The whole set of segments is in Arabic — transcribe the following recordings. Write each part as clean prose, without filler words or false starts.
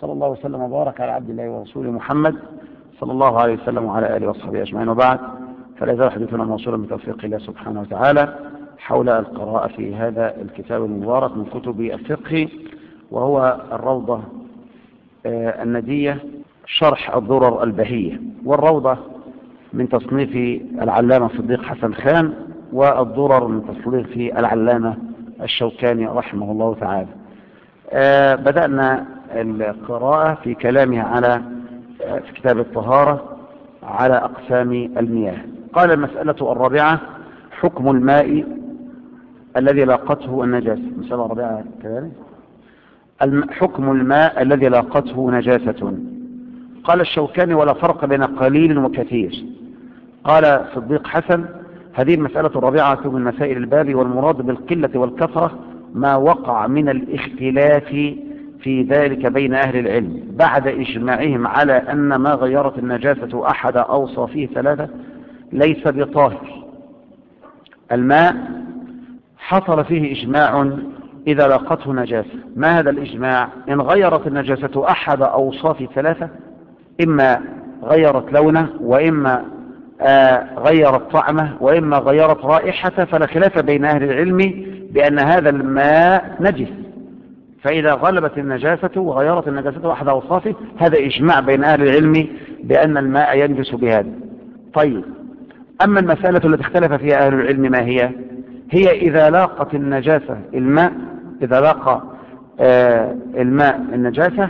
وصلى الله وسلم وبارك على عبد الله ورسوله محمد صلى الله عليه وسلم وعلى آله وصحبه أجمعين، وبعد، فلا يزال حديثنا موصولا بتوفيق الله سبحانه وتعالى حول القراءة في هذا الكتاب المبارك من كتب الفقه، وهو الروضة الندية شرح الضرر البهية. والروضة من تصنيف العلامة صديق حسن خان، والضرر من تصنيف العلامة الشوكاني رحمه الله تعالى. بدأنا القراءة في كلامه على في كتاب الطهارة على أقسام المياه. قال: المسألة الرابعة: حكم الماء الذي لاقته النجاسة. المسألة الرابعة كذلك حكم الماء الذي لاقته نجاسة. قال الشوكاني: ولا فرق بين قليل وكثير. قال صديق حسن: هذه المسألة الرابعة من مسائل الباب، والمراد بالقلة والكثرة ما وقع من الاختلاف في ذلك بين أهل العلم بعد إجماعهم على أن ما غيرت النجاسة أحد أوصافه ثلاثة ليس بطاهر. الماء حصل فيه إجماع إذا لاقته نجاسة. ما هذا الإجماع؟ إن غيرت النجاسة أحد أوصاف ثلاثة، إما غيرت لونه، وإما غيرت طعمه، وإما غيرت رائحته، فلا خلاف بين أهل العلم بأن هذا الماء نجس. فإذا غلبت النجاسة وغيرت النجاسة أحد أوصافه، هذا إجماع بين أهل العلم بأن الماء ينجس بهذا. طيب، أما المسألة التي اختلف فيها أهل العلم ما هي؟ هي إذا لاقت النجاسة الماء، إذا لاقى الماء النجاسة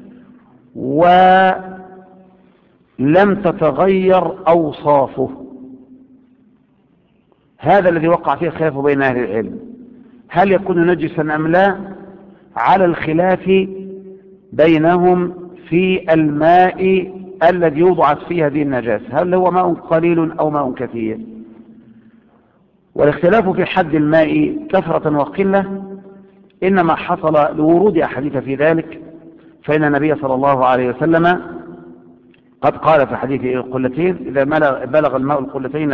ولم تتغير أوصافه، هذا الذي وقع فيه خلاف بين أهل العلم، هل يكون نجسا أم لا؟ على الخلاف بينهم في الماء الذي يوضعت فيه هذه النجاسة، هل هو ماء قليل أو ماء كثير؟ والاختلاف في حد الماء كثرة وقلة إنما حصل لورود أحاديث في ذلك، فإن النبي صلى الله عليه وسلم قد قال في حديث القلتين: إذا بلغ الماء القلتين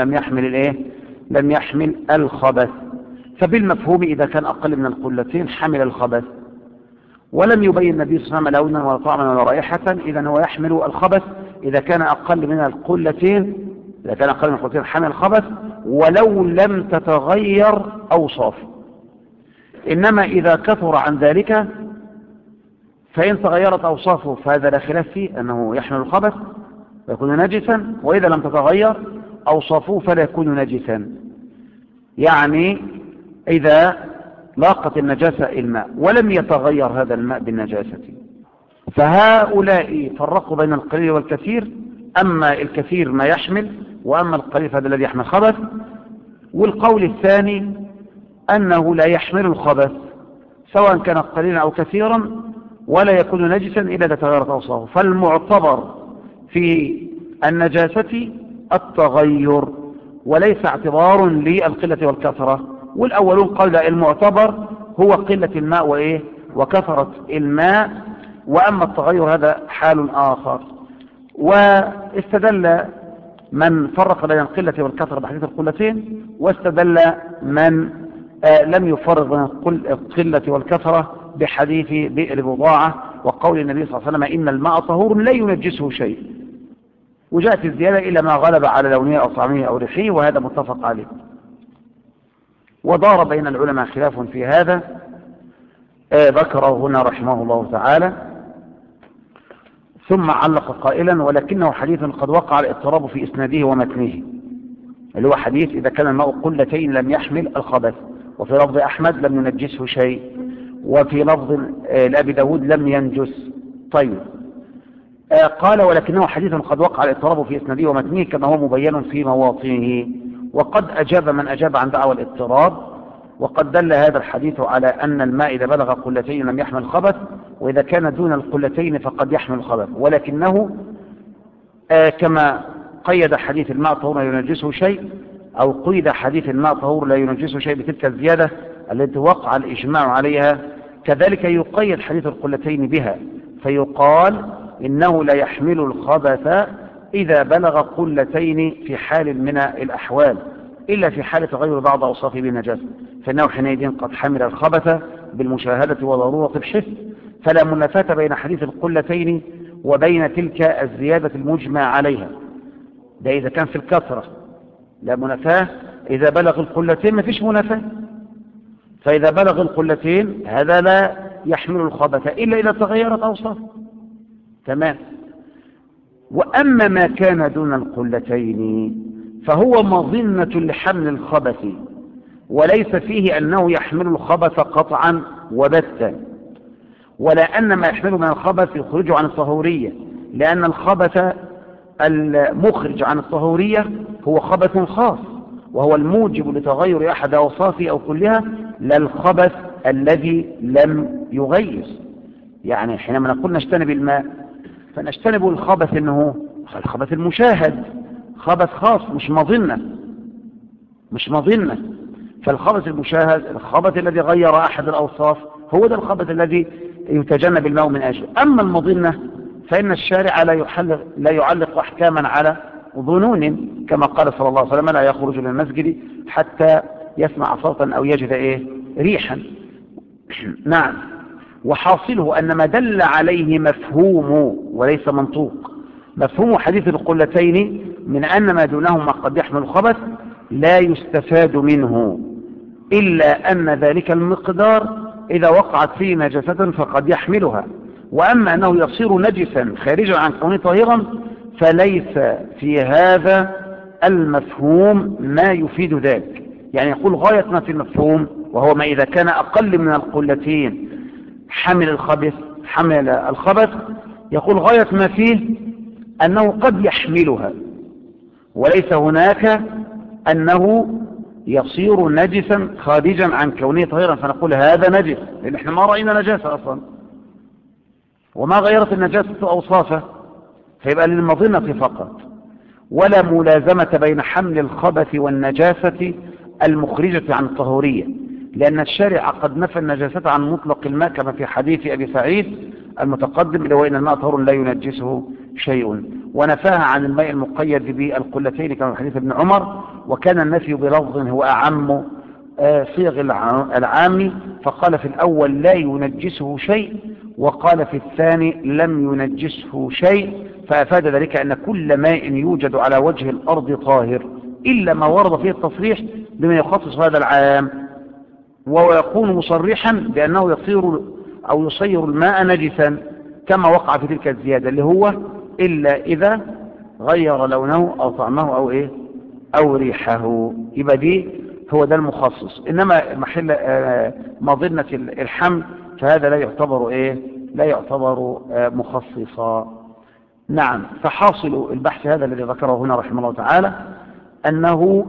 لم يحمل الخبث. فبالمفهوم إذا كان أقل من القلتين حمل الخبث، ولم يبين النبي صلى الله عليه وسلم لونا ولا طعما ولا رائحة، إذا هو يحمل الخبث. إذا كان أقل من القلتين حمل الخبث ولو لم تتغير أوصافه. إنما إذا كثر عن ذلك فإن تغيرت أوصافه فهذا لا خلاف فيه أنه يحمل الخبث ويكون نجسا، وإذا لم تتغير أوصافه فلا يكون نجسا. يعني إذا لاقت النجاسة الماء ولم يتغير هذا الماء بالنجاسة، فهؤلاء فرقوا بين القليل والكثير. أما الكثير ما يحمل، وأما القليل فهذا الذي يحمل خبث. والقول الثاني أنه لا يحمل الخبث سواء كان قليلا أو كثيرا، ولا يكون نجسا إلا إذا تغيرت أوصافه. فالمعتبر في النجاسة التغير وليس اعتبار للقلة والكثرة. والأولون قال المعتبر هو قلة الماء وكثرة الماء، وأما التغير هذا حال آخر. واستدل من فرق بين القلة والكثرة بحديث القلتين، واستدل من لم يفرق بين القلة والكثرة بحديث بئر بضاعة وقول النبي صلى الله عليه وسلم: إن الماء طهور لا ينجسه شيء. وجاءت الزيادة إلى ما غلب على لونه أو طعمه أو ريحه، وهذا متفق عليه. ودار بين العلماء خلاف في هذا ذكره هنا رحمه الله تعالى، ثم علق قائلا: ولكنه حديث قد وقع الاضطراب في إسناده ومتنه، اللي هو حديث إذا كان الماء قلتين لم يحمل الخبث، وفي لفظ أحمد لم ينجسه شيء، وفي لفظ لأبي داود لم ينجس. طيب، قال: ولكنه حديث قد وقع الاضطراب في إسناده ومتنه كما هو مبين في مواطنه. وقد أجاب من أجاب عن دعوى الاضطراب، وقد دل هذا الحديث على أن الماء إذا بلغ قلتين لم يحمل الخبث، وإذا كان دون القلتين فقد يحمل الخبث. ولكنه كما قيد حديث الماء طهور لا ينجسه شيء، أو قيد حديث الماء طهور لا ينجسه شيء بتلك الزيادة التي وقع الإجماع عليها، كذلك يقيد حديث القلتين بها، فيقال إنه لا يحمل الخبث إذا بلغ قلتين في حال من الأحوال، إلا في حالة تغير بعض أوصافه بالنجاسة، فإنه حينئذ قد حمل الخبث بالمشاهدة وضرورة الحس، فلا منافاة بين حديث القلتين وبين تلك الزيادة المجمع عليها. ده إذا كان في الكثرة لا منافاة، إذا بلغ القلتين ما فيش منافاة. فإذا بلغ القلتين هذا لا يحمل الخبث إلا إذا تغيرت أوصافه. تمام. وأما ما كان دون القلتين فهو مظنة لحمل الخبث، وليس فيه أنه يحمل الخبث قطعا وبتا، ولا أن ما يحمله من الخبث يخرجه عن الطهورية، لأن الخبث المخرج عن الطهورية هو خبث خاص، وهو الموجب لتغير أحد أوصافه أو كلها، لا الخبث الذي لم يغير. يعني حينما نقول نجتنب الماء فنجتنب الخبث إنه الخبث المشاهد، خبث خاص مش مظنة. فالخبث المشاهد الخبث الذي غير أحد الأوصاف هو ده الخبث الذي يتجنب الماء من أجله. أما المظنة فإن الشارع لا يعلق أحكاما على ظنون، كما قال صلى الله عليه وسلم لا يخرج من المسجد حتى يسمع صوتا أو يجد ريحا. نعم. وحاصله أن ما دل عليه مفهوم وليس منطوق. مفهوم حديث القلتين من أن ما دونهما قد يحمل الخبث لا يستفاد منه إلا أن ذلك المقدار إذا وقعت فيه نجاسة فقد يحملها. وأما أنه يصير نجسا خارجا عن كونه طاهرا فليس في هذا المفهوم ما يفيد ذلك. يعني يقول غاية ما في المفهوم، وهو ما إذا كان أقل من القلتين حمل الخبث، يقول غاية ما فيه أنه قد يحملها، وليس هناك أنه يصير نجسا خارجا عن كونه طاهرا فنقول هذا نجس، لأن احنا ما رأينا نجاسة أصلا وما غيرت النجاسة أوصافه، فيبقى للمظنة فقط، ولا ملازمة بين حمل الخبث والنجاسة المخرجة عن الطهورية، لأن الشارع قد نفى النجاسة عن مطلق الماء كما في حديث أبي سعيد المتقدم اللي هو إن الماء طهور لا ينجسه شيء، ونفاها عن الماء المقيد بالقلتين كما في حديث ابن عمر. وكان النفي بلفظ هو أعم صيغ العام، فقال في الأول لا ينجسه شيء، وقال في الثاني لم ينجسه شيء، فأفاد ذلك أن كل ماء يوجد على وجه الأرض طاهر إلا ما ورد فيه التصريح بما يخصص هذا العام، ويكون مصرحا بأنه يصير الماء نجسا كما وقع في تلك الزيادة اللي هو إلا إذا غير لونه أو طعمه أو ريحه. يبقى دي هو ده المخصص. إنما محل مظنة الحمل فهذا لا يعتبر مخصصا. نعم. فحاصل البحث هذا الذي ذكره هنا رحمه الله تعالى أنه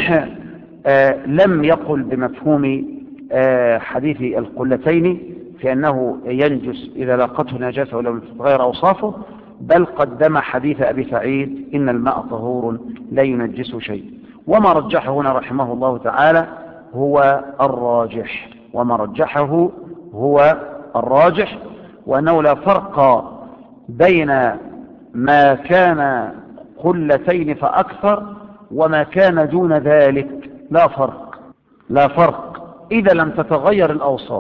لم يقل بمفهوم حديث القلتين في أنه ينجس إذا لاقته نجاسة ولم تتغير أوصافه، بل قدم حديث أبي سعيد إن الماء طهور لا ينجس شيء. وما رجحه هنا رحمه الله تعالى هو الراجح، وأنه لا فرق بين ما كان قلتين فأكثر وما كان دون ذلك. لا فرق إذا لم تتغير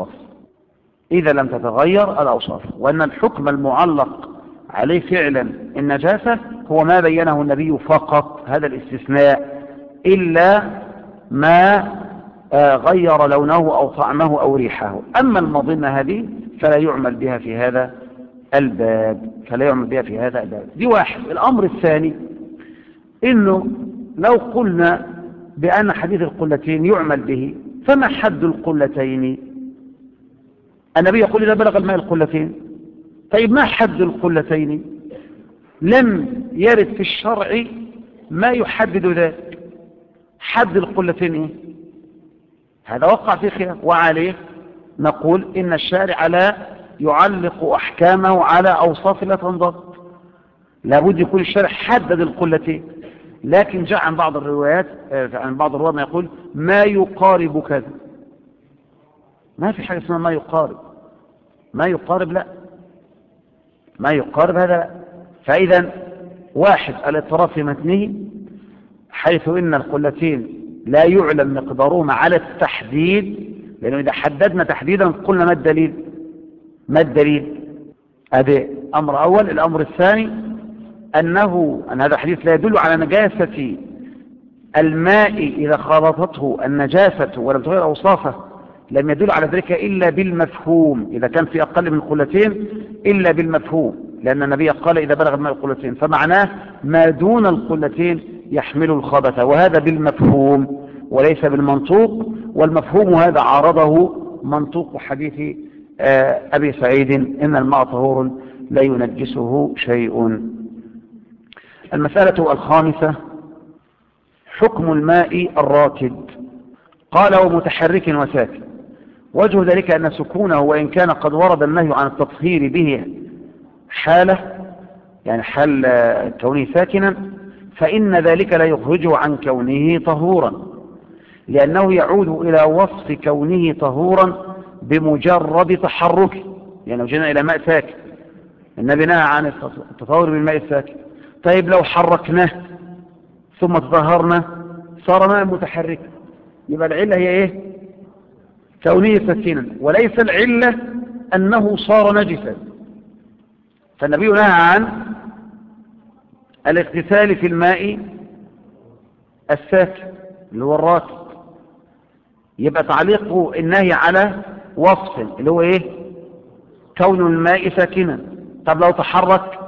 الأوصاف، وأن الحكم المعلق عليه فعلا النجاسة هو ما بينه النبي فقط، هذا الاستثناء، إلا ما غير لونه أو طعمه أو ريحه. أما المظنة هذه فلا يعمل بها في هذا الباب. دي واحد. الأمر الثاني إنه لو قلنا بأن حديث القلتين يعمل به، فما حد القلتين؟ النبي يقول إذا بلغ الماء القلتين. طيب ما حد القلتين؟ لم يرد في الشرع ما يحدد ذلك. حد القلتين هذا وقع في خلاف، وعليه نقول إن الشارع لا يعلق أحكامه على أوصاف لا تنضبط، لابد يكون الشارع حدد القلتين. لكن جاء عن بعض الروايات ما يقول ما يقارب كذا. ما في حاجة اسمها ما يقارب لا، ما يقارب هذا لا. فإذا واحد الاضطراب في متنه، حيث إن القلتين لا يعلم مقدارهما على التحديد، لأنه إذا حددنا تحديدا قلنا ما الدليل؟ ما الدليل؟ هذا أمر أول. الأمر الثاني أن هذا الحديث لا يدل على نجاسة الماء إذا خالطته النجاسة ولم تغير أوصافه، لم يدل على ذلك إلا بالمفهوم، إذا كان في أقل من قلتين إلا بالمفهوم، لأن النبي قال إذا بلغ الماء القلتين، فمعناه ما دون القلتين يحمل الخبث، وهذا بالمفهوم وليس بالمنطوق. والمفهوم هذا عارضه منطوق حديث أبي سعيد إن الماء طهور لا ينجسه شيء. المسألة الخامسة حكم الماء الراكد. قال ومتحرك وساكن. وجه ذلك أن سكونه وإن كان قد ورد النهي عن التطهير به حاله، يعني حال كونه ساكنا، فإن ذلك لا يخرجه عن كونه طهورا، لأنه يعود إلى وصف كونه طهورا بمجرد تحركه. يعني لو جينا إلى ماء ساكن، النبي نهى عن التطهر بالماء الساكن، طيب لو حركناه ثم تطهرنا صار ماء متحرك، يبقى العلة هي ايه؟ كونه ساكنا، وليس العلة أنه صار نجسا. فالنبي نهى عن الاغتسال في الماء الساكن اللي هو الراكد، يبقى تعليق النهي على وصف اللي هو ايه؟ كون الماء ساكنا. طب لو تحرك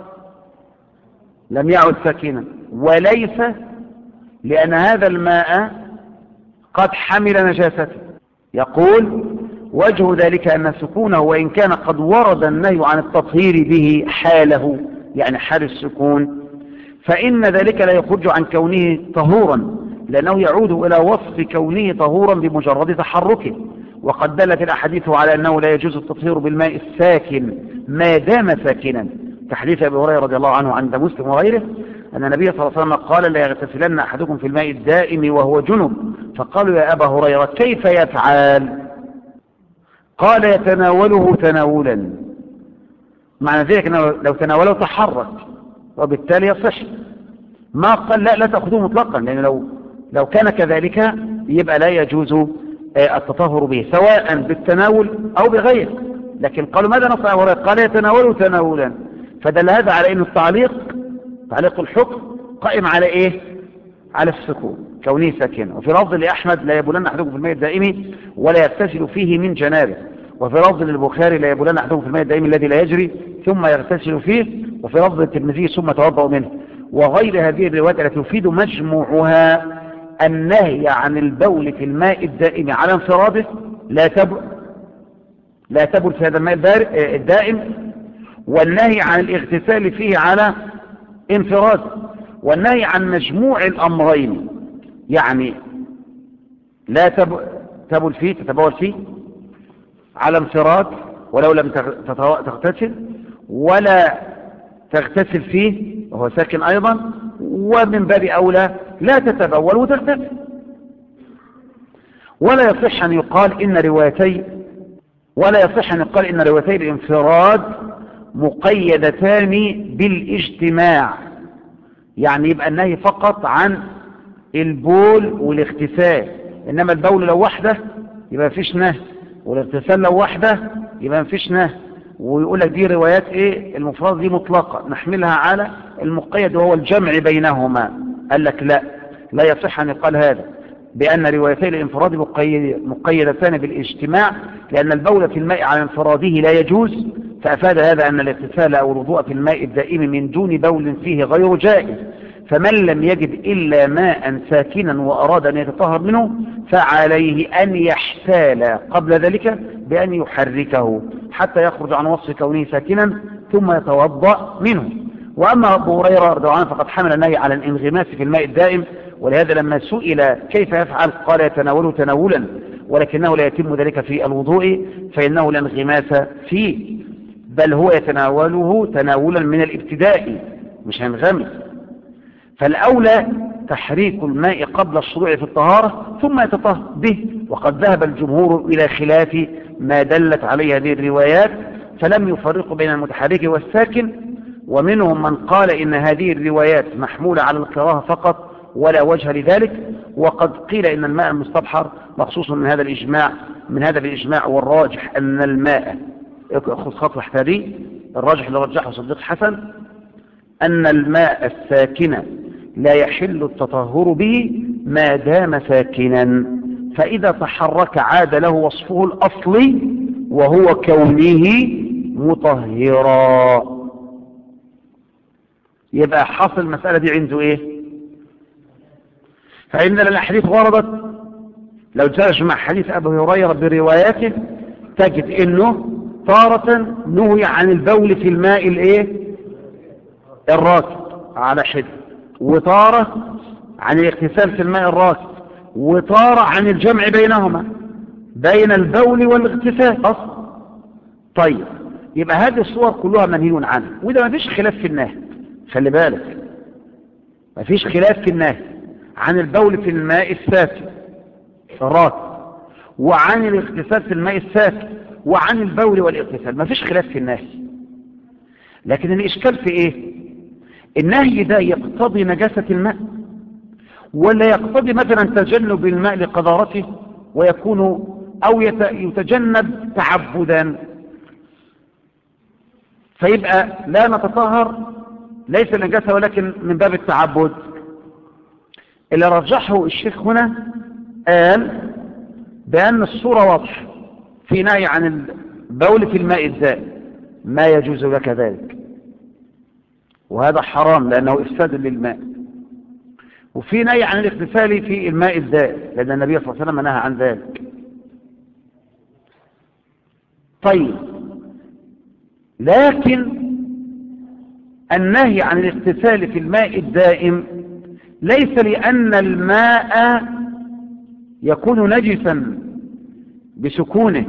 لم يعد ساكنا، وليس لأن هذا الماء قد حمل نجاسته. يقول وجه ذلك أن سكونه وإن كان قد ورد النهي عن التطهير به حاله، يعني حال السكون، فإن ذلك لا يخرج عن كونه طهورا، لأنه يعود إلى وصف كونه طهورا بمجرد تحركه. وقد دلت الأحاديث على أنه لا يجوز التطهير بالماء الساكن ما دام ساكنا، كحديث أبي هريرة رضي الله عنه عند مسلم وغيره أن النبي صلى الله عليه وسلم قال لا يغتسلن أحدكم في الماء الدائم وهو جنب. فقالوا يا أبا هريرة كيف يفعل؟ قال يتناوله تناولا، معنى ذلك أنه لو تناوله تحرك وبالتالي يصح. ما قال لا تأخذوه مطلقا، لأن لو كان كذلك يبقى لا يجوز التطهر به سواء بالتناول أو بغيره. لكن قالوا ماذا نصنع هريرة؟ قال يتناوله تناولا، فدل هذا على أن تعليق الحكم قائم على إيه؟ على السكون كونه ساكنا. وفي لفظ لأحمد لا يبولن أحدكم في الماء الدائم ولا يغتسل فيه من جنابه. وفي لفظ للبخاري لا يبولن أحدكم في الماء الدائم الذي لا يجري ثم يغتسل فيه. وفي لفظ الترمذي ثم توضأ منه. وغير هذه الروايات التي تفيد مجموعها النهي عن البول في الماء الدائم على انفراده، لا تبل في هذا الماء الدائم، والنهي عن الاغتسال فيه على انفراد، والنهي عن مجموع الأمرين، يعني لا تبول فيه على انفراد ولو لم تغتسل، ولا تغتسل فيه وهو ساكن أيضا، ومن باب أولى لا تتبول وتغتسل. ولا يصح أن يقال إن روايتي الانفراد مقيدتان بالاجتماع، يعني يبقى النهي فقط عن البول والاغتسال، إنما البول لو وحده يبقى مفيش نهي، والاغتسال لو وحده يبقى مفيش نهي. ويقول لك دي روايات ايه؟ المفرد دي مطلقة نحملها على المقيد وهو الجمع بينهما. قال لك لا يصح أن يقال هذا بأن روايتي الانفراد مقيدتان بالاجتماع، لأن البول في الماء على انفراده لا يجوز، فأفاد هذا أن الاغتسال أو الوضوء في الماء الدائم من دون بول فيه غير جائز. فمن لم يجد إلا ماء ساكنا وأراد أن يتطهر منه فعليه أن يحتال قبل ذلك بأن يحركه حتى يخرج عن وصف كونه ساكنا ثم يتوضأ منه. وأما أبو هريرة رضي الله عنه فقد حمل النهي على الانغماس في الماء الدائم، ولهذا لما سئل كيف يفعل قال يتناوله تناولا، ولكنه لا يتم ذلك في الوضوء فإنه لا انغماس فيه، بل هو يتناوله تناولا من الابتداء مش هينغمس. فالأولى تحريك الماء قبل الشروع في الطهارة ثم يتطهر به، وقد ذهب الجمهور إلى خلاف ما دلت عليه هذه الروايات، فلم يفرقوا بين المتحرك والساكن. ومنهم من قال إن هذه الروايات محمولة على الكراهة فقط ولا وجه لذلك، وقد قيل إن الماء المستبحر مخصوص من هذا الإجماع والراجح أن الماء خذ خطوة احتاري. الراجح اللي رجحه صديق حسن أن الماء الساكن لا يحل التطهر به ما دام ساكنا، فإذا تحرك عاد له وصفه الأصلي وهو كونه مطهرا. يبقى حاصل المسألة دي عنده ايه؟ فإن الأحاديث وردت، لو تجمع حديث أبي هريرة برواياته تجد انه تارة نهي عن البول في الماء الايه الراكد على حد، وتارة عن الاغتسال في الماء الراكد، وتارة عن الجمع بينهما بين البول والاغتسال اصلا. طيب يبقى هذه الصور كلها منهي عنها، وده ما فيش خلاف في النهي. خلي بالك ما فيش خلاف في النهي عن البول في الماء الساكن الراكد، وعن الاغتسال في الماء الساكن، وعن البول والاغتسال، ما فيش خلاف في النهي. لكن الإشكال في ايه؟ النهي ده يقتضي نجاسة الماء ولا يقتضي مثلا تجنب الماء لقذارته ويكون او يتجنب تعبدا، فيبقى لا نتطهر ليس نجاسة ولكن من باب التعبد. اللي رجحه الشيخ هنا قال بأن الصورة واضحة في نهي عن البول في الماء الزائد ما يجوز لك ذلك، وهذا حرام لأنه إفساد للماء، وفي نهي عن الاغتسال في الماء الزائد لأن النبي صلى الله عليه وسلم نهى عن ذلك. طيب لكن النهي عن الاغتسال في الماء الدائم ليس لأن الماء يكون نجسا بسكونه،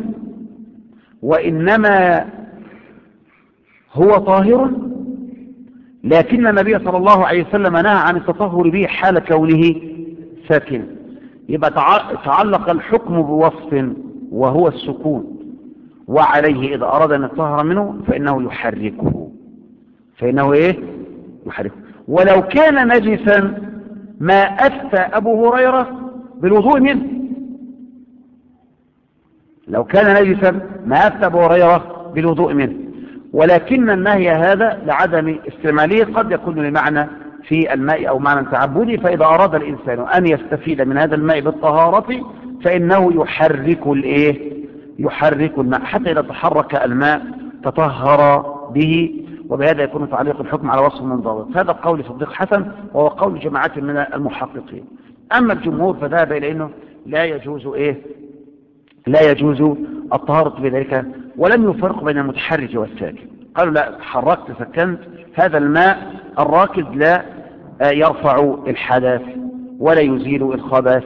وإنما هو طاهر، لكن النبي صلى الله عليه وسلم نهى عن التطهر به حال كونه ساكنا. يبقى تعلق الحكم بوصف وهو السكون، وعليه إذا أراد أن يطهر منه فإنه يحركه. يحركه. ولو كان نجسا ما أفتى أبو هريرة بالوضوء منه، لو كان نجسا ما أفتى أبو هريرة بالوضوء منه، ولكن النهي هذا لعدم استعماله قد يكون لمعنى في الماء أو معنى تعبدي، فإذا أراد الإنسان أن يستفيد من هذا الماء بالطهارة فإنه يحرك الماء حتى إذا تحرك الماء تطهر به، وبهذا يكون تعليق الحكم على وصف منضبط. هذا قول صديق حسن وهو قول جماعات من المحققين. أما الجمهور فذهب إلى أنه لا يجوز الطهارة بذلك، ولم يفرق بين المتحرك والساكن. قالوا لا، حركت سكنت هذا الماء الراكد لا يرفع الحدث ولا يزيل الخبث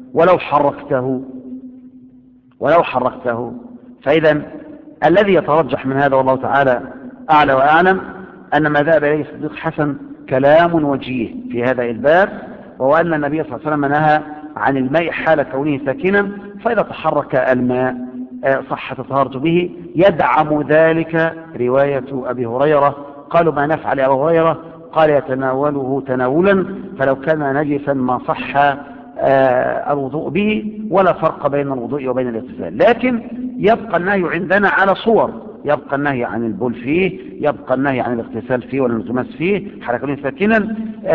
ولو حركته. فإذا الذي يترجح من هذا والله تعالى أعلى وأعلم أن ما ذهب إليه صديق حسن كلام وجيه في هذا الباب، وهو أن النبي صلى الله عليه وسلم نهى عن الماء حال كونه ساكنا، فإذا تحرك الماء صح طهارته به. يدعم ذلك رواية أبي هريرة، قالوا ما نفعل أبو هريرة؟ قال يتناوله تناولا، فلو كان نجسا ما صح الوضوء به، ولا فرق بين الوضوء وبين الاغتسال. لكن يبقى النهي عندنا على صور، يبقى النهي عن البول فيه، يبقى النهي عن الاغتسال فيه والانغماس فيه حال كونه ساكنا،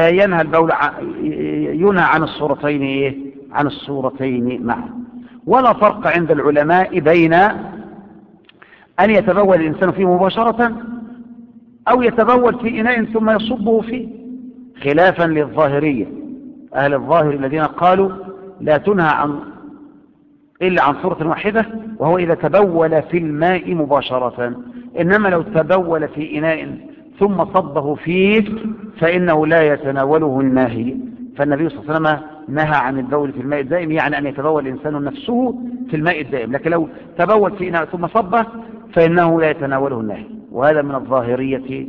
ينهى عن الصورتين معا. ولا فرق عند العلماء بين أن يتبول الإنسان فيه مباشرة أو يتبول في إناء ثم يصبه فيه، خلافا للظاهرية. أهل الظاهر الذين قالوا لا تنهى إلا عن صورة واحدة، وهو إذا تبول في الماء مباشرة، إنما لو تبول في إناء ثم صبه فيه فإنه لا يتناوله النهي. فالنبي صلى الله عليه وسلم نهى عن البول في الماء الدائم، يعني أن يتبول الإنسان نفسه في الماء الدائم، لكن لو تبول في إناء ثم صبه فإنه لا يتناوله النهي. وهذا من الظاهرية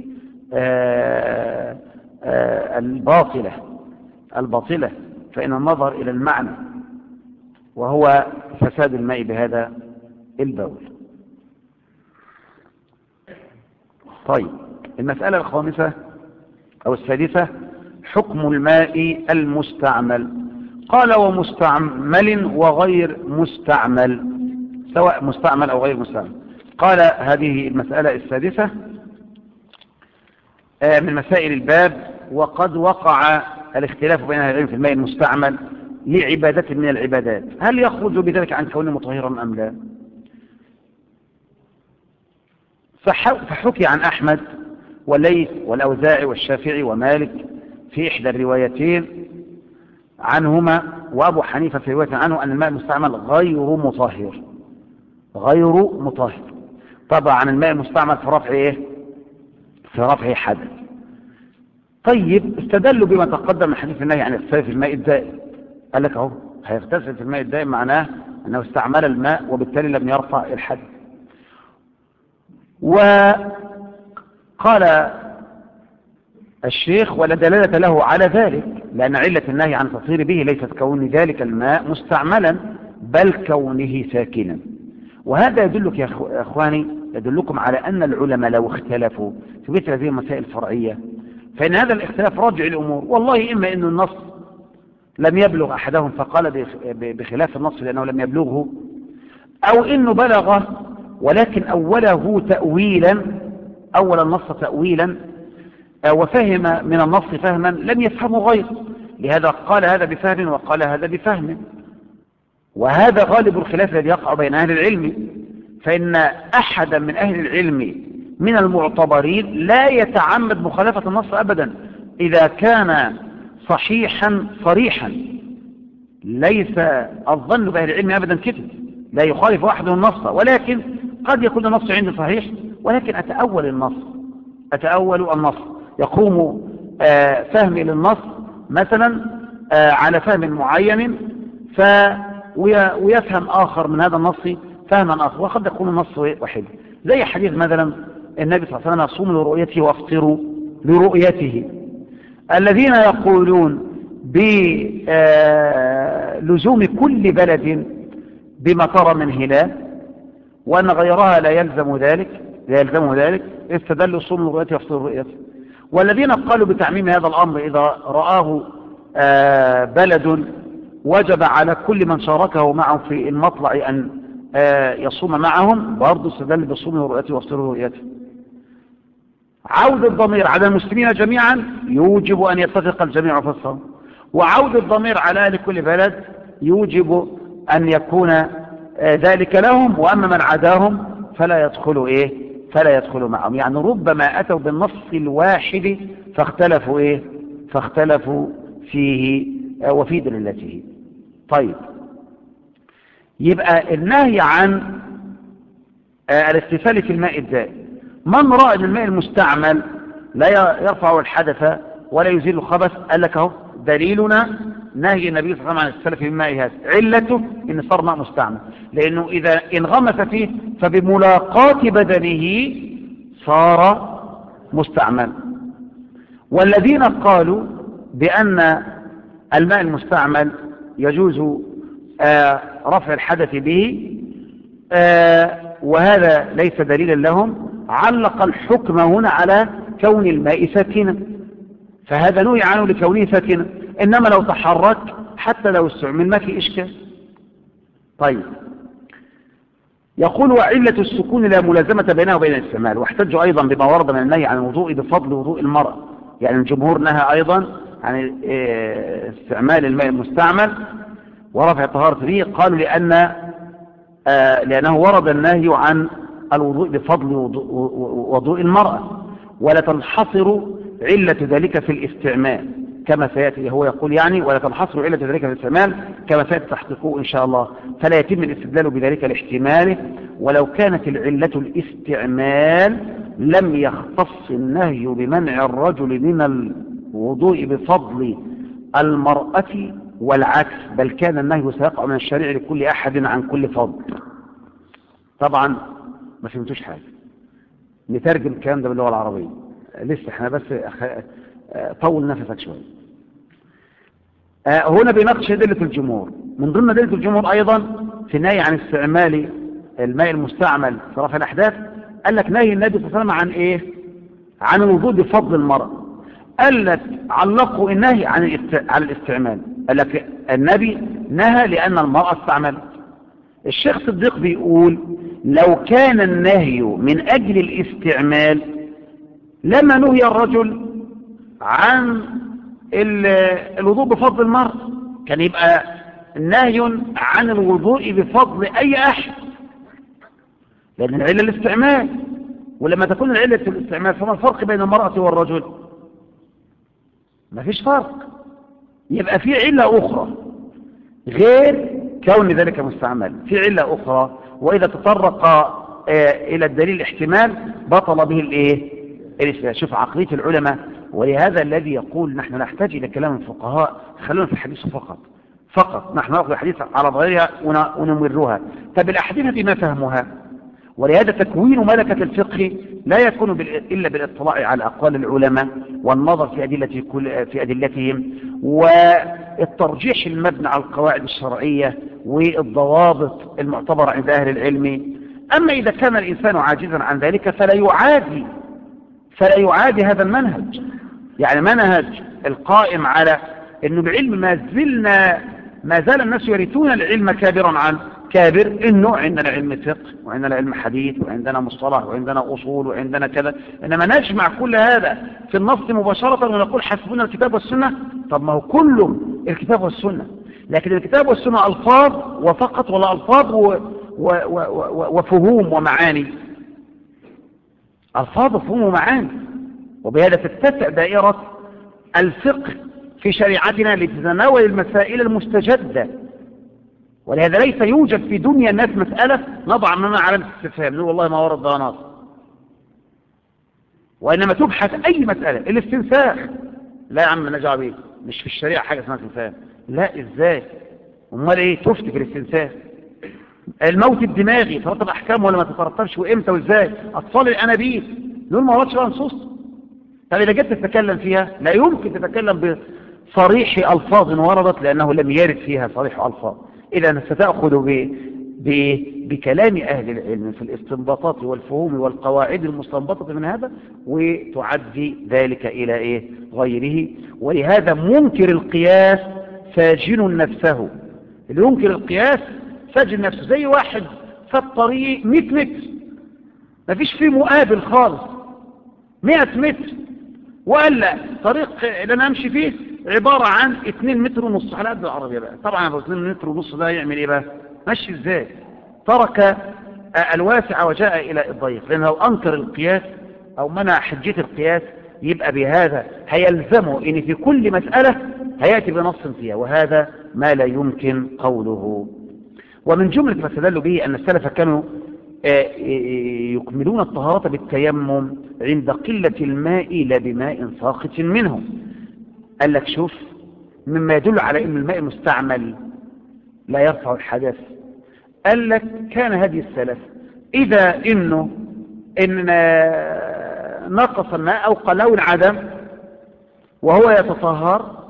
الباطلة، فإن النظر إلى المعنى وهو فساد الماء بهذا البول. طيب المسألة الخامسة أو السادسة حكم الماء المستعمل. قال ومستعمل وغير مستعمل، سواء مستعمل أو غير مستعمل. قال هذه المسألة السادسة من مسائل الباب: وقد وقع الاختلاف بين أهل العلم في الماء المستعمل لعبادة من العبادات، هل يخرج بذلك عن كونه مطهرا أم لا؟ فحكي عن أحمد والليث والأوزاعي والشافعي ومالك في إحدى الروايتين عنهما، وأبو حنيفة في رواية عنه، أن الماء المستعمل غير مطهر. غير مطهر. طبعا الماء المستعمل في رفع إيه؟ في رفع حدث. طيب استدلوا بما تقدم من حديث النهي عن اغتسال في الماء الدائم. قال لك اهو هيغتسل في الماء الدائم معناه أنه استعمل الماء وبالتالي لم يرفع الحدث. وقال الشيخ: ولا دلالة له على ذلك، لأن علة النهي عن التطهير به ليست كون ذلك الماء مستعملا بل كونه ساكنا. وهذا يدلك يا أخواني، يدلكم على أن العلماء لو اختلفوا في مثل هذه المسائل الفرعية فإن هذا الاختلاف راجع الأمور. والله إما أن النص لم يبلغ أحدهم فقال بخلاف النص لأنه لم يبلغه، أو إنه بلغه ولكن أوله تأويلا، أول النص تأويلا، وفهم من النص فهما لم يفهمه غيره، لهذا قال هذا بفهم وقال هذا بفهم. وهذا غالب الخلاف الذي يقع بين أهل العلم، فإن أحدا من أهل العلم من المعتبرين لا يتعمد مخالفة النص أبدا إذا كان صحيحا صريحا. ليس الظن بأهل العلم أبدا كده، لا يخالف أحد النص، ولكن قد يكون النص عندي صحيح ولكن أتأول النص، يقوم فهمي للنص مثلا على فهم معين ويفهم آخر من هذا النص فهما آخر، وقد يكون النص واحد. زي حديث مثلا النبي صلى الله عليه وسلم: صوموا لرؤيته وافطروا لرؤيته. الذين يقولون بلزوم كل بلد بما ترى من هلال وأن غيرها لا يلزم ذلك استدلوا صوموا لرؤيته وافطروا لرؤيته. والذين قالوا بتعميم هذا الأمر إذا رآه بلد وجب على كل من شاركه معه في المطلع أن يصوم معهم، برضو استدل بصوم لرؤيته وافطروا لرؤيته. عود الضمير على المسلمين جميعا يوجب أن يتفق الجميع في الصوم، وعود الضمير على أهل كل بلد يوجب أن يكون ذلك لهم، وأما من عداهم فلا يدخلوا معهم. يعني ربما أتوا بالنص الواحد فاختلفوا فيه وفي دلالته. طيب، يبقى النهي عن الاغتسال في الماء الدائم، من رأى ان الماء المستعمل لا يرفع الحدث ولا يزيل الخبث، قال لك اهو دليلنا نهي النبي صلى الله عليه وسلم عن الاغتسال في الماء هذا، علته ان صار ماء مستعمل، لانه اذا انغمس فيه فبملاقاة بدنه صار مستعمل. والذين قالوا بأن الماء المستعمل يجوز رفع الحدث به وهذا ليس دليلا لهم، علق الحكم هنا على كون الماء ساكنا، فهذا نهي عنه لكونه ساكنا، إنما لو تحرك حتى لو استعمل ما في إشكال. طيب، يقول: وعلة السكون لا ملازمة بينه وبين الاستعمال. واحتجوا أيضا بما ورد من النهي عن الوضوء بفضل وضوء المرأة، يعني الجمهور نهى أيضا عن استعمال الماء المستعمل ورفع طهارة به، قالوا لأنه ورد النهي عن الوضوء بفضل وضوء المرأة، ولا تنحصر علة ذلك في الاستعمال كما سيأتي. هو يقول يعني ولا تنحصر علة ذلك في الاستعمال كما سيأتي تحقيقه إن شاء الله، فلا يتم الاستدلال بذلك لاحتماله، ولو كانت العلة الاستعمال لم يختص النهي بمنع الرجل من الوضوء بفضل المرأة والعكس، بل كان النهي سيقع من الشريع لكل أحد عن كل فضل. طبعا ما فهمتوش حاجة، نترجم الكلام ده باللغة العربية لسه احنا بس طول نفسك شوية. هنا بيناقش أدلة الجمهور، من ضمن أدلة الجمهور أيضا في النهي عن استعمال الماء المستعمل في رفع الأحداث، قال لك نهي النبي صلى الله عليه وسلم عن إيه؟ عن الوضوء بفضل المرأة. قال لك علقوا النهي عن الاستعمال، قال لك النبي نهى لأن المرأة استعملت. الشيخ صديق بيقول لو كان النهي من أجل الاستعمال لما نهي الرجل عن الوضوء بفضل المرء، كان يبقى نهي عن الوضوء بفضل أي أحد، لأن العلة الاستعمال. ولما تكون العلة الاستعمال فما الفرق بين المرأة والرجل؟ ما فيش فرق. يبقى في علة أخرى غير كون ذلك مستعمل، في علة أخرى، وإذا تطرق إلى الدليل الاحتمال بطل به الاستدلال. شوف عقلية العلماء. ولهذا الذي يقول نحن نحتاج إلى كلام الفقهاء، خلونا في الحديث فقط نحن نأخذ الحديث على ظاهرها ونمرها. طب الأحاديث بما فهمها. ولهذا تكوين ملكة الفقه لا يكون إلا بالاطلاع على أقوال العلماء والنظر في أدلتهم والترجيح المبني على القواعد الشرعية والضوابط المعتبرة عند أهل العلم. أما إذا كان الإنسان عاجزا عن ذلك فلا يعادي هذا المنهج، يعني منهج القائم على أنه العلم ما زال الناس يرثون العلم كابرا عن كابر، انه عندنا علم فقه وعندنا علم حديث وعندنا مصطلح وعندنا اصول وعندنا كذا، انما نجمع كل هذا في النص مباشرة ونقول حسبنا الكتاب والسنة. طب ما هو كله الكتاب والسنة، لكن الكتاب والسنة الفاظ وفقط، ولا الفاظ وفهوم ومعاني؟ الفاظ وفهوم ومعاني. وبهذا تتسع دائرة الفقه في شريعتنا لتتناول المسائل المستجدة. ولهذا ليس يوجد في دنيا الناس مسألة نضع أمامها علامة استفهام نقول والله ما ورد بها نص، وإنما تبحث أي مسألة. الاستنساخ لا يا عم نجع بيه، مش في الشريعة حاجة اسمها استنساخ. لا، إزاي؟ امال إيه تفتي في الاستنساخ؟ الموت الدماغي ترتب أحكام ولا ما تترتبش، وإمتى وإزاي؟ أطفال الأنابيب دول ما وردش بقى نصوص. طب إذا جيت تتكلم فيها لا يمكن تتكلم بصريح ألفاظ وردت، لأنه لم يرد فيها صريح ألفاظ. إذا ستأخذ بكلام أهل العلم في الاستنباطات والفهوم والقواعد المستنبطة من هذا، وتعدي ذلك إلى غيره. ولهذا منكر القياس ساجن نفسه. اللي ينكر القياس ساجن نفسه. زي واحد في الطريق 100 متر ما فيش فيه مقابل خالص، 100 متر، وقال لا طريق اللي أنا أمشي فيه عبارة عن 2 متر ونص على قد العربية بقى. طبعا ابو 2 متر ونص ده يعمل ايه بقى؟ ماشي ازاي؟ ترك الواسع وجاء الى الضيق. لان لو انكر القياس او منع حجة القياس يبقى بهذا هيلزمه ان في كل مسألة هيأتي بنص فيها، وهذا ما لا يمكن قوله. ومن جملة ما استدلوا به ان السلف كانوا يكملون الطهارة بالتيمم عند قلة الماء لا بماء ساقط منهم. قال لك شوف، مما يدل على ان الماء المستعمل لا يرفع الحدث. قال لك كان هدي السلف اذا ان نقص الماء او قلو العدم وهو يتطهر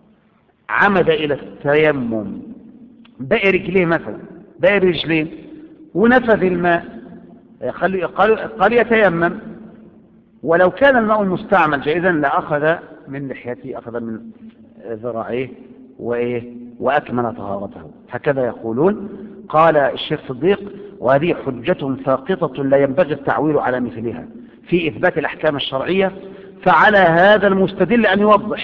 عمد الى التيمم، باقي رجليه مثلا، باقي رجليه ونفذ الماء، قال يتيمم. ولو كان الماء المستعمل جائزا لأخذ من لحيته، أخذ من ذراعيه وأكمل طهارته. هكذا يقولون. قال الشيخ صديق: وهذه حجة ساقطة لا ينبغي التعويل على مثلها في إثبات الأحكام الشرعية، فعلى هذا المستدل أن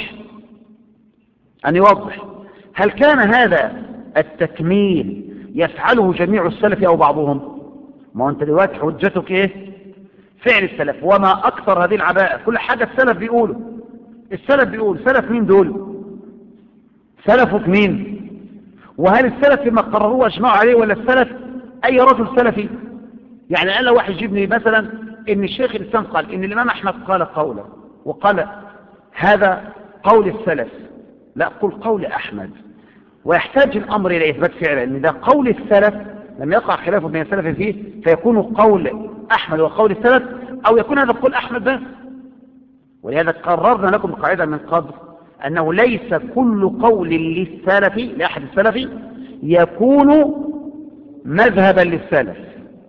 يوضح هل كان هذا التكميل يفعله جميع السلف أو بعضهم؟ ما أنت دلوقتي حجتك فعل السلف، وما أكثر هذه العباءة. كل حاجة السلف بيقول سلف مين دول؟ سلفك مين؟ وهل السلف ما قرروه واجمعوا عليه، ولا السلف أي رجل سلفي؟ يعني قال له واحد يجيبني مثلا إن الشيخ الإسلام قال إن الإمام أحمد قال قولا وقال هذا قول السلف، لا قل قول أحمد، ويحتاج الأمر إلى إثبات فعلا إن ده قول السلف لم يقع خلاف بين السلف فيه، فيكون قول أحمد وقول السلف، أو يكون هذا قول أحمد بس. ولهذا قررنا لكم قاعدة من قبل أنه ليس كل قول للسلف لأحد السلف يكون مذهبا للسلف.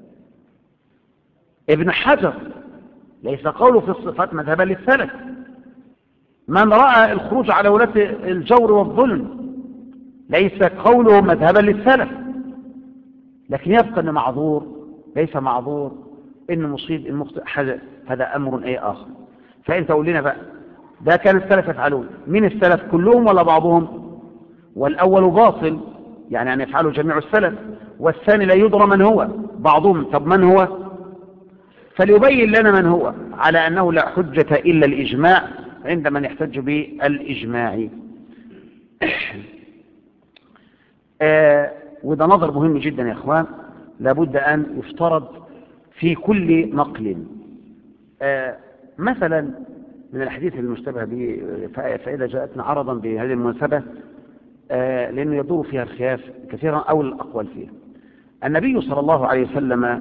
ابن حجر ليس قوله في الصفات مذهبا للسلف. من رأى الخروج على ولاة الجور والظلم ليس قوله مذهبا للسلف، لكن يبقى أنه معذور ليس معذور، إن مصيب، إن مخطئ، هذا أمر إيه آخر. فأنت قول لنا بقى، ده كان السلف يفعلون، من السلف كلهم ولا بعضهم؟ والأول باطل، يعني أن يفعله جميع السلف، والثاني لا يدرى من هو، بعضهم. طب من هو؟ فليبين لنا من هو، على أنه لا حجة إلا الإجماع عند من يحتج بالإجماع. وده نظر مهم جدا يا إخوان، لابد أن يفترض في كل نقل. مثلا من الحديث المشتبه به، فإذا جاءتنا عرضا بهذه المناسبة، لأنه يدور فيها الخلاف كثيرا أو الأقوال فيها. النبي صلى الله عليه وسلم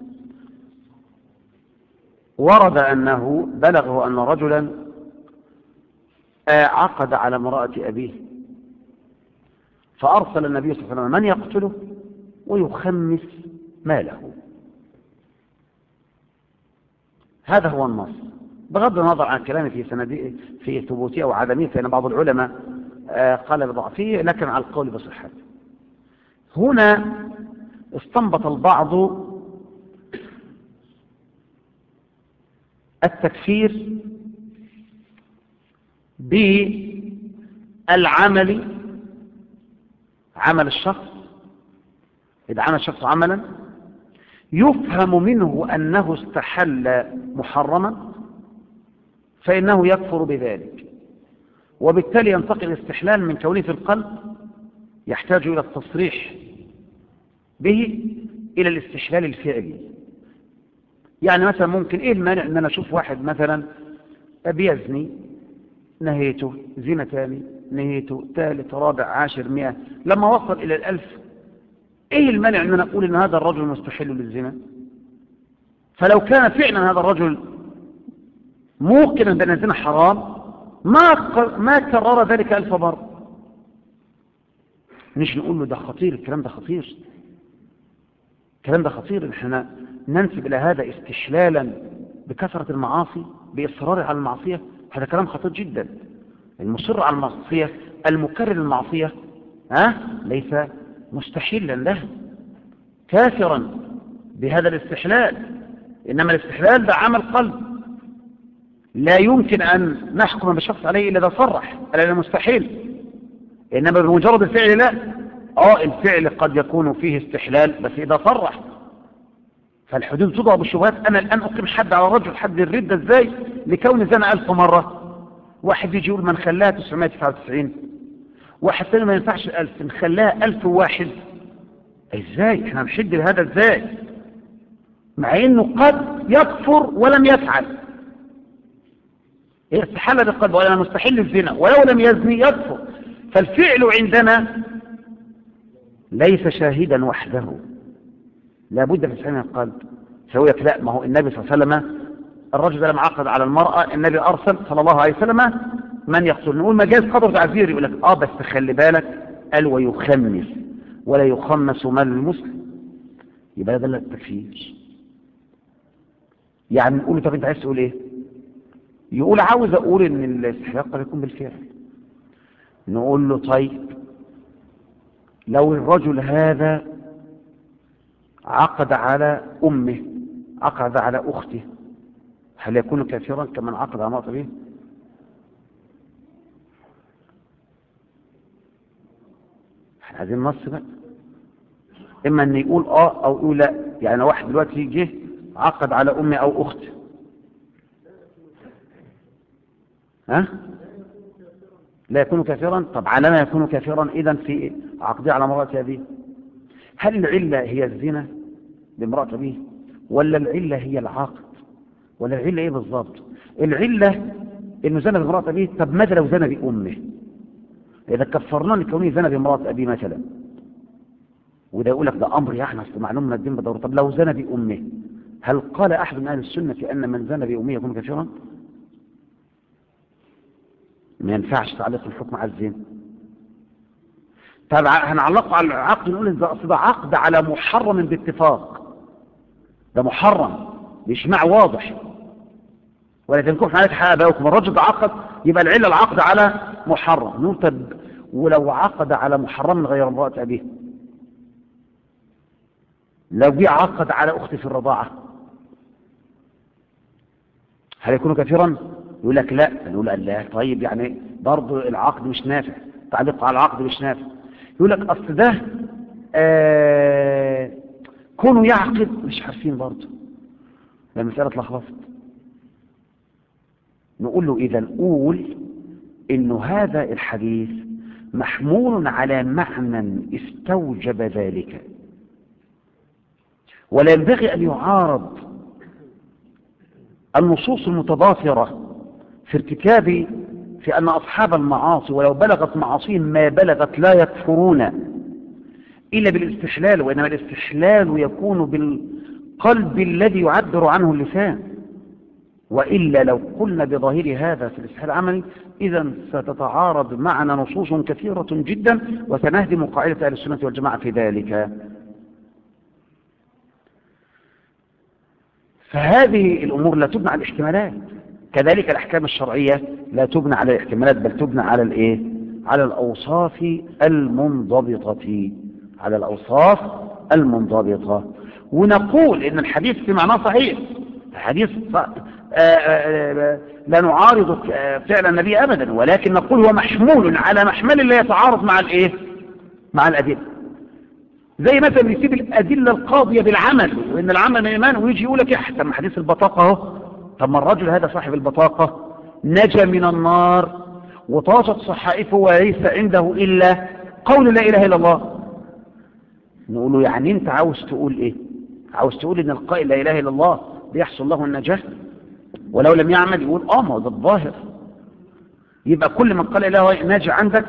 ورد أنه بلغه أن رجلا عقد على امرأة أبيه، فأرسل النبي صلى الله عليه وسلم من يقتله ويخمس ماله. هذا هو النص، بغض النظر عن كلامه في ثبوتية أو عدمية، فإن بعض العلماء قال بضعفيه، لكن على القول بصحته. هنا استنبط البعض التكفير بالعمل، عمل الشخص. إذا عمل الشخص عملا يفهم منه أنه استحل محرما فإنه يكفر بذلك، وبالتالي ينتقل الاستحلال من كونه في القلب يحتاج إلى التصريح به إلى الاستحلال الفعلي. يعني مثلا ممكن إيه المانع أن أنا أشوف واحد مثلا بيزني، نهيته، زنا ثاني، نهيته، ثالث، رابع، 10، 100، لما وصل إلى 1000، إيه المانع أن أنا أقول أن هذا الرجل مستحل للزنا؟ فلو كان فعلا هذا الرجل موقنا بأن الزنا حرام ما كرر ذلك 1000 مرة. نيجي نقول له ده خطير، الكلام ده خطير، الكلام ده خطير، احنا ننسب إلى هذا استحلالا بكثرة المعاصي، بإصرار على المعصية. هذا كلام خطير جدا. المصر على المعصية، المكرر المعصية، ليس مستحيلا له كافرا بهذا الاستحلال، إنما الاستحلال ده عمل قلب، لا يمكن أن نحكم بشخص عليه إلا إذا صرح، ألا مستحيل. إنما بمجرد الفعل لا. الفعل قد يكون فيه استحلال بس إذا صرح. فالحدود تضع بالشبهات. أنا الآن أقيم حد على رجل، حد الردة إزاي؟ لكون زنا 1000 مرة. واحد يجي يقول من خلاها 999، واحد ثاني ما ينفعش 1000، نخلاها 1001. إزاي احنا نحد لهذا إزاي؟ مع إنه قد يكفر ولم يفعل، استحل بالقلب، ولا مستحيل الزنا، ولو لم يزني يكفر. فالفعل عندنا ليس شاهدا وحده، لابد من سحين القلب. سويك لا، ما هو النبي صلى الله عليه وسلم الرجل لما عقد على المرأة النبي أرسل صلى الله عليه وسلم من يقتل. نقول مجاز قدر تعذير، يقول لك بس خلي بالك، قال ويخمس ولا يخمس مال المسلم، يبقى ده التكفير. يعني نقول طب انت عايز تقول ايه؟ يقول عاوز اقول ان الاستحقاق قد يكون بالفعل. نقول له طيب لو الرجل هذا عقد على امه، عقد على اخته، هل يكون كافرا كمن عقد على امرأة به؟ احنا عايزين نص بقى، اما ان يقول او يقول لا. يعني واحد دلوقتي جه عقد على امه او اخته، لا يكون كافرا. طب على ما يكون كافرا اذا في عقده على امرأة أبيه؟ هل العلة هي الزنا بامرأة أبيه، ولا العلة هي العقد، ولا العلة ايه بالضبط؟ العلة انه زنى بامرأة أبيه. طب ماذا لو زنى بأمه؟ اذا كفرنا لكونه زنى بامرأة أبيه مثلا، وده يقول لك ده امر يعني اصل معلوم من الدين بدور. طب لو زنى بأمه، هل قال احد من اهل السنة ان من زنى بأمه يكون كافرا؟ ما ينفعش تعليق الحكم على الزنا. طب هنعلقه على العقد، نقول ده عقد على محرم باتفاق، ده محرم بإجماع واضح، ولا تنكحوا عليك حق ابائكم. الرجل ده عقد، يبقى العله العقد على محرم. نقول طب ولو عقد على محرم غير امرأة أبيه؟ لو جه عقد على أختي في الرضاعة هل يكون كافرا؟ يقول لك لا. نقول لا، طيب يعني برضه العقد مش نافع، تعليق على العقد مش نافع. يقول لك أصل ده كونه يعقد مش عارفين برضه، المسألة اتلخبطت. نقول له إذا قول إنه هذا الحديث محمول على معنى استوجب ذلك، ولا ينبغي أن يعارض النصوص المتضافرة في ارتكاب، في أن أصحاب المعاصي ولو بلغت معاصيهم ما بلغت لا يكفرون إلا بالاستحلال، وإنما الاستحلال يكون بالقلب الذي يعبر عنه اللسان. وإلا لو قلنا بظاهر هذا في الاستحلال العملي إذا ستتعارض معنا نصوص كثيرة جدا وسنهدم قاعدة أهل السنة والجماعة في ذلك. فهذه الأمور لا تبنى على الاحتمالات، كذلك الأحكام الشرعية لا تبنى على الاحتمالات بل تبنى على الإيه؟ على الأوصاف المنضبطة، على الأوصاف المنضبطة. ونقول إن الحديث في معناه صحيح، الحديث لا نعارض فعل النبي أبدا، ولكن نقول هو محمول على محمل لا يتعارض مع الإيه؟ مع الأدلة. زي مثلا يسيب الأدلة القاضية بالعمل، وإن العمل إيمان، ويجي يقول لك احتم حديث البطاقة اهو. طب ما الرجل هذا صاحب البطاقة نجا من النار وطاشت صحائفه وليس عنده إلا قول لا إله إلا الله. نقول له يعني أنت عاوز تقول إيه؟ عاوز تقول إن القائل لا إله إلا الله بيحصل له النجاة ولو لم يعمل؟ يقول ما هو ده الظاهر. يبقى كل من قال لا إله ناجي عندك.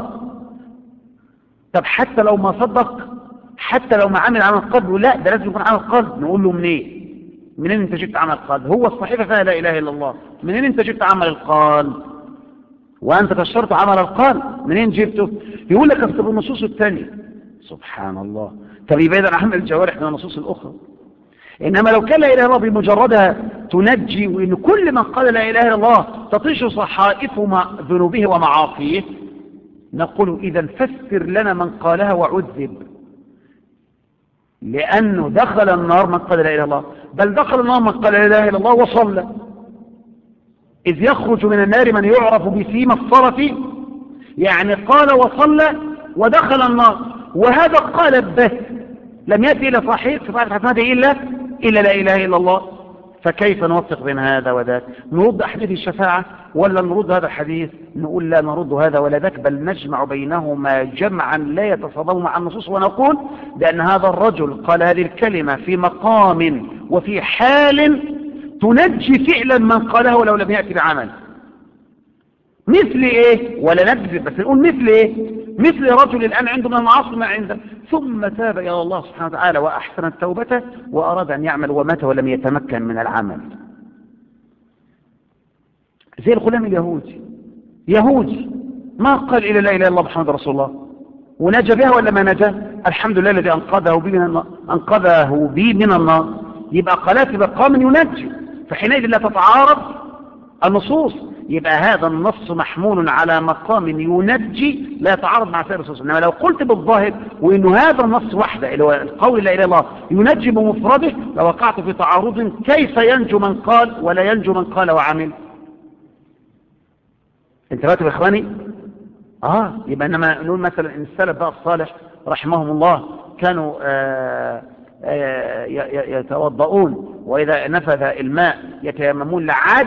طب حتى لو ما صدق، حتى لو ما عمل عمل قلب، لا ده لازم يكون عمل قلب. نقول له منين انت جبت عمل قلب؟ هو الصحيفة فيها لا إله إلا الله، منين انت جبت عمل القلب؟ وأنت تشترط عمل القلب، منين جبته؟ يقول لك أصل النصوص الثانية. سبحان الله. طب يبقى إذا عمل الجوارح من النصوص الأخرى. إنما لو كان لا إله إلا الله بمجردها تنجي، وإن كل من قال لا إله إلا الله تطيش صحائف ذنوبه ومعاصيه، نقول إذا فسر لنا من قالها وعذب، لأنه دخل النار من قال لا إله إلا الله، بل دخل النار من قال لا إله إلا الله وصلى، إذ يخرج من النار من يعرف بسيم الصرف، يعني قال وصلى ودخل النار، وهذا قال بس لم يأتي إلى صحيح في صحيح حسناته إلا لا إله إلا الله. فكيف نوفق بين هذا وذاك؟ نرد حديث الشفاعة ولا نرد هذا الحديث؟ نقول لا نرد هذا ولا ذاك، بل نجمع بينهما جمعا لا يتصادم مع النصوص، ونقول بأن هذا الرجل قال هذه الكلمة في مقام وفي حال تنجي فعلا من قاله ولو لم يأتي بعمل. مثل ايه؟ ولا نكذب، بس نقول مثل ايه؟ مثل رجل الآن عنده من المعاصي ما عنده، ثم تاب إلى الله سبحانه وتعالى وأحسن التوبة وأراد أن يعمل ومات ولم يتمكن من العمل. زي الغلام اليهودي، يهودي ما قال إلا لا إله إلا الله محمد رسول الله، ونجى بها ولا ما نجى؟ الحمد لله الذي أنقذه بي من النار. يبقى قالت بقام ينجي، فحينئذ لا تتعارض النصوص. يبقى هذا النص محمول على مقام ينجي لا يتعارض مع سائر النصوص. انما لو قلت بالظاهر وانه هذا النص وحده اللي هو القول لا اله الا الله ينجي بمفرده لوقعت في تعارض. كيف ينجو من قال ولا ينجو من قال وعمل؟ انتبهتوا يا اخواني؟ يبقى انما نقول مثلا ان السلف بقى الصالح رحمهم الله كانوا يتوضؤون واذا نفذ الماء يتيممون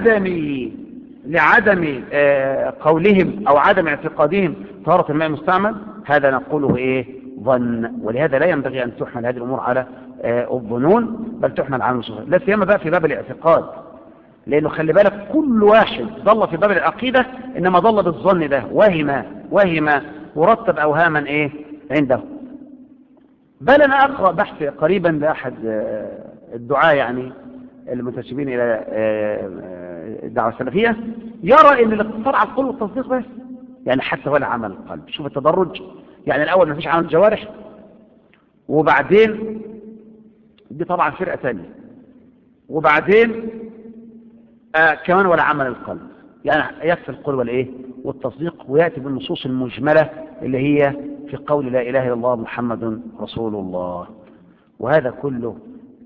لعدم قولهم او عدم اعتقادهم طهارة الماء المستعمل. هذا نقوله ايه؟ ظن. ولهذا لا ينبغي ان تحمل هذه الامور على الظنون بل تحمل على النصوص، لا سيما بقى في باب الاعتقاد، لانه خلي بالك كل واحد ضل في باب العقيدة انما ضل بالظن، ده وهم ورتب اوهاما ايه عنده. بل انا اقرأ بحث قريبا لاحد الدعاة يعني المنتسبين الى الدعوة السلفية، يرى ان الاقتصار على القول والتصديق بس، يعني حتى ولا عمل القلب. شوف التدرج، يعني الاول ما فيش عمل الجوارح، وبعدين دي طبعا فرقة ثانية، وبعدين كمان ولا عمل القلب، يعني يكفي القول والايه والتصديق، ويأتي بالنصوص المجملة اللي هي في قول لا اله الا الله محمد رسول الله. وهذا كله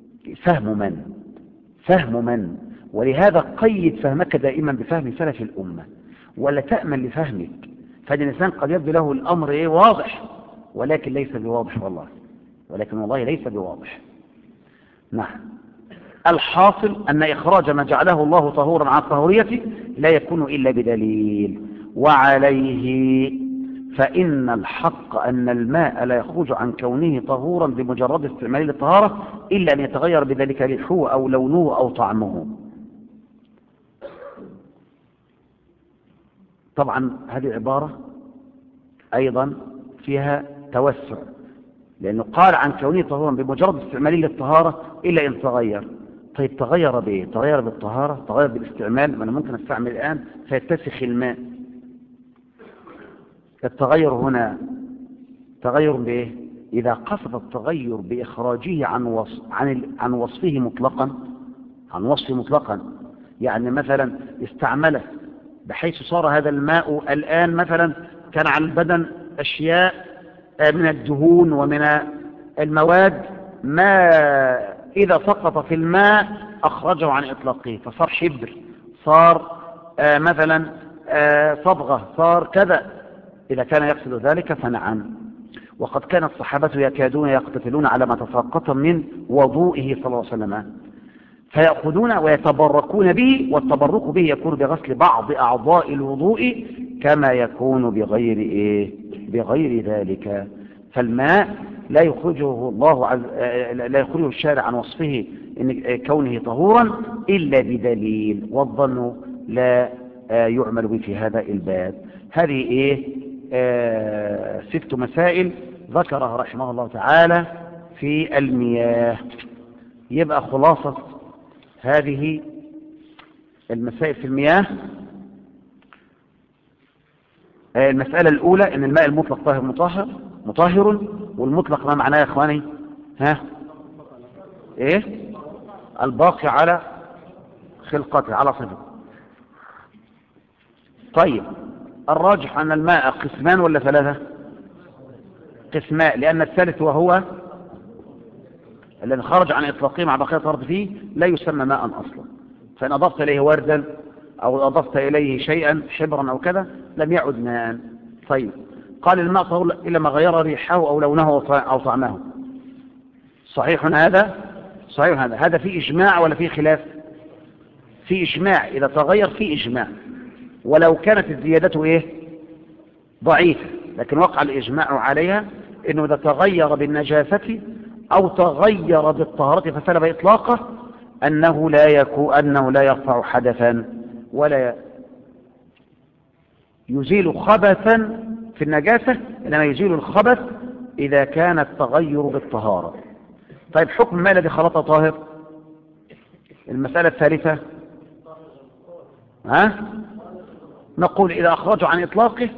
فهم من، ولهذا قيد فهمك دائما بفهم سلف الأمة، ولا تأمن لفهمك. فهذا الإنسان قد يبدو له الأمر واضح، ولكن ليس بواضح والله ليس بواضح. نعم. الحاصل أن إخراج ما جعله الله طهورا عن الطهورية لا يكون إلا بدليل. وعليه فإن الحق أن الماء لا يخرج عن كونه طهورا بمجرد استعماله للطهارة إلا أن يتغير بذلك ريحه أو لونه أو طعمه. طبعا هذه عبارة أيضا فيها توسع، لأنه قال عن كونه طهورا بمجرد استعماله للطهارة إلا إن تغير. طيب تغير بإيه؟ تغير بالطهارة، تغير بالاستعمال. ما أنا ممكن أستعمل الآن فيتسخ الماء. التغير هنا تغير بإيه؟ إذا قصد التغير بإخراجه عن وصفه مطلقا، يعني مثلا استعمله بحيث صار هذا الماء الآن مثلا كان على البدن أشياء من الدهون ومن المواد، ما إذا سقط في الماء أخرجه عن إطلاقه، فصار حبر، صار مثلا صبغة، صار كذا. إذا كان يقصد ذلك فنعم. وقد كان الصحابة يكادون يقتتلون على ما تساقط من وضوئه صلى الله عليه وسلم، فيأخذون ويتبركون به، والتبرك به يكون بغسل بعض أعضاء الوضوء كما يكون بغير ذلك. فالماء لا يخرجه لا يخرجه الشارع عن وصفه إن كونه طهورا إلا بدليل، والظن لا يعمل به في هذا الباب. هذه 6 مسائل ذكرها رحمه الله تعالى في المياه. يبقى خلاصة هذه المسائل في المياه: المسألة الأولى أن الماء المطلق طاهر مطهر. والمطلق ما معناه يا إخواني؟ الباقي على خلقته، على صفته. طيب الراجح أن الماء قسمان ولا 3؟ قسمان، لأن الثالث وهو الذي خرج عن إطلاقه مع بقية الأرض فيه لا يسمى ماء أصلا. فإن أضفت إليه وردا أو أضفت إليه شيئا حبرا أو كذا لم يعد ماء. طيب قال الماء طهور إلا ما غير ريحه أو لونه أو طعمه. صحيح هذا؟ صحيح هذا في إجماع ولا في خلاف؟ في إجماع. إذا تغير في إجماع، ولو كانت الزيادة ضعيفة، لكن وقع الإجماع عليها إنه إذا تغير بالنجاسة أو تغير بالطهارة فسلب إطلاقه أنه لا يرفع حدثا ولا يزيل خبثا في النجاسة، إنما يزيل الخبث إذا كان التغير بالطهارة. طيب حكم الماء الذي خلطه طاهر؟ المسألة الثالثة نقول إذا أخرجه عن إطلاقه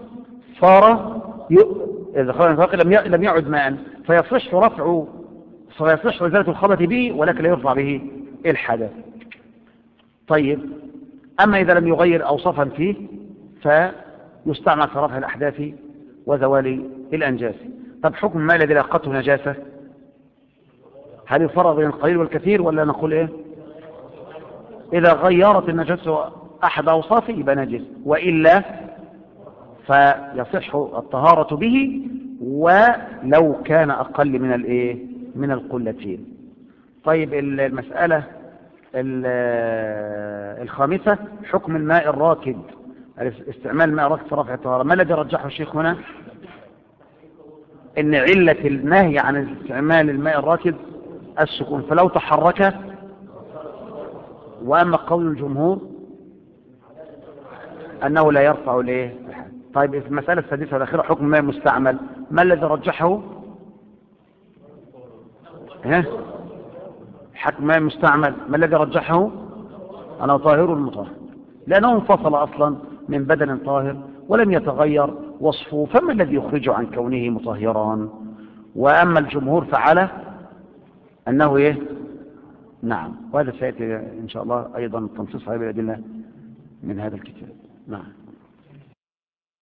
إذا خرج عن إطلاقه لم يعد ماء، فيصح إزالة الخبث به، ولكن لا يرفع به الحدث. طيب أما إذا لم يغير أوصافا فيه فيستعمل في رفع الأحداث وزوال الأنجاس. طب حكم الماء الذي لاقته نجاسة، هل يفرق بين القليل والكثير ولا نقول إذا غيرت النجاسة أحد أوصافه يبقى نجس، وإلا فيصح الطهارة به ولو كان أقل من القلتين. طيب المسألة الخامسة: حكم الماء الراكد، استعمال الماء الراكد في رفع الطهارة. ما الذي رجحه الشيخ هنا؟ إن علة النهي عن استعمال الماء الراكد السكون، فلو تحرك. وأما قول الجمهور أنه لا يرفع طيب في المسألة السادسة والأخيرة: حكم الماء المستعمل. ما الذي رجحه؟ حكم الماء المستعمل ما الذي رجحه؟ أنا طاهر المطهر، لأنه انفصل أصلا من بدن طاهر ولم يتغير وصفه، فما الذي يخرجه عن كونه مطهرا؟ وأما الجمهور فعله أنه نعم. وهذا سيأتي إن شاء الله أيضا تنصيص عليه بالأدلة من هذا الكتاب. نعم.